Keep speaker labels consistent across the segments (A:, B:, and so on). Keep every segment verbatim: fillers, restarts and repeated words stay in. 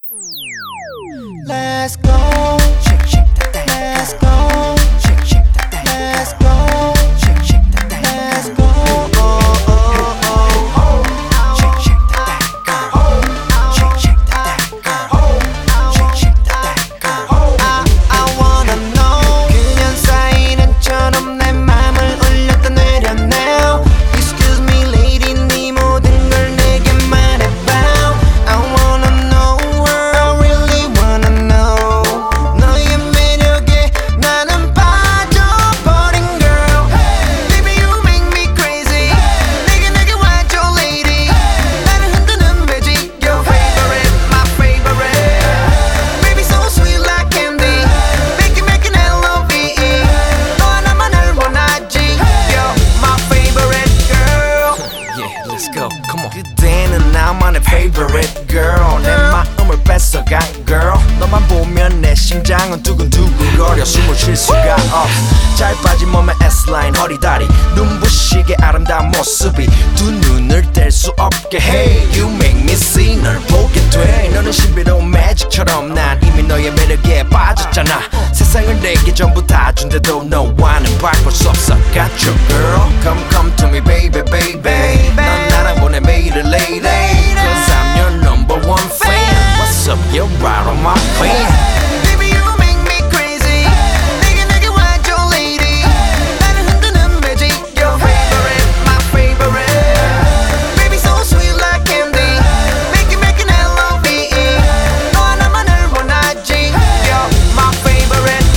A: Let's go, shake, shake that thing. Let's go, shake, shake that thing. Let's go, shake, shake that thing. Let's go, oh, oh, oh, oh. Shake, shake that thing, girl. Shake, shake that thing, girl. Shake, shake that thing, girl. I, I wanna know. 그냥 쌓이는 처럼 내 맘을 울렸다 내렸네요. Excuse me, lady, 네 모든 걸 내게 말해봐. I wanna know, I really wanna know. 너의 매력에 나는 빠져버린 girl. Baby, you make me crazy. 내게 내게 와줘, lady. 나를 흔드는 magic, your favorite, my favorite. Baby, so sweet like candy. Make it, make it L O V E. 너 하나만을 원하지. You're my favorite girl.
B: Yeah, let's go. Come on.
A: 그대는 나만의 favorite girl. 내 마음을 뺏어간 girl. 너만 보면 내 심장은 두근두근거려 숨을 쉴 수가 없어. 잘 빠진 몸의 S-line 허리다리 눈부시게 아름다운 모습이 두 눈을 뗄 수 없게 해. You make me see 널 보게 돼. 너는 신비로운 매직처럼 난 이미 너의 매력에 빠졌잖아. 세상을 내게 전부 다 준대도 너와는 바꿀 수 없어. Got you girl. Come come to me baby baby. 넌 나랑 보내 매일을 lady. Cause I'm your number one fan. What's up, you're right on my plan. Baby, you make me crazy. 내게 내게 와줘, lady. 나를 흔드는 magic, your favorite, my favorite. Baby, so sweet like candy. Make it, make it L O V E. 너 하나만을 원하지. You're my favorite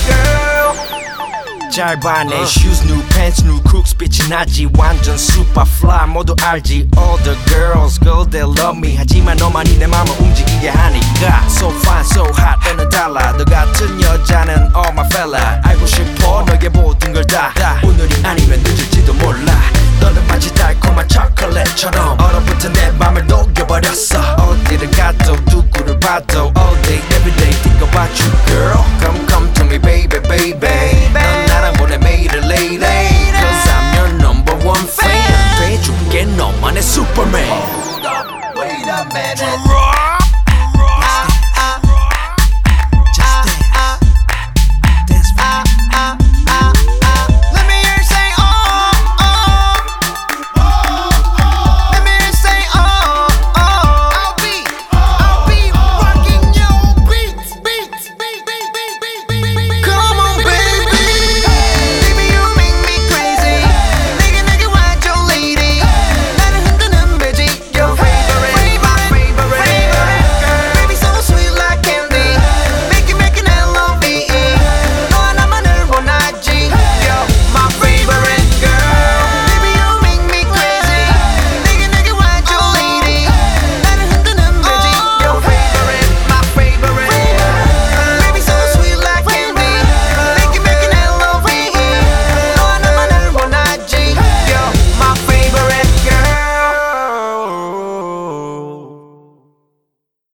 A: girl. 잘 봐, 내 shoes, new pants, new crooks 빛이 나지. 완전 super fly, 모두 알지. All the girls, girl, they love me. 하지만 너만이 내 맘을 움직이게 하니까. So fine, so hot, 너는 달라. 너 같은 여자는 all my fella. 알고 싶어, 너의 모든 걸 다. 오늘이 아니면 늦을지도 몰라. 너는 마치 달콤한 초콜릿처럼 얼어붙은 내 맘을 녹여버렸어. 어디를 가도 누구를 봐도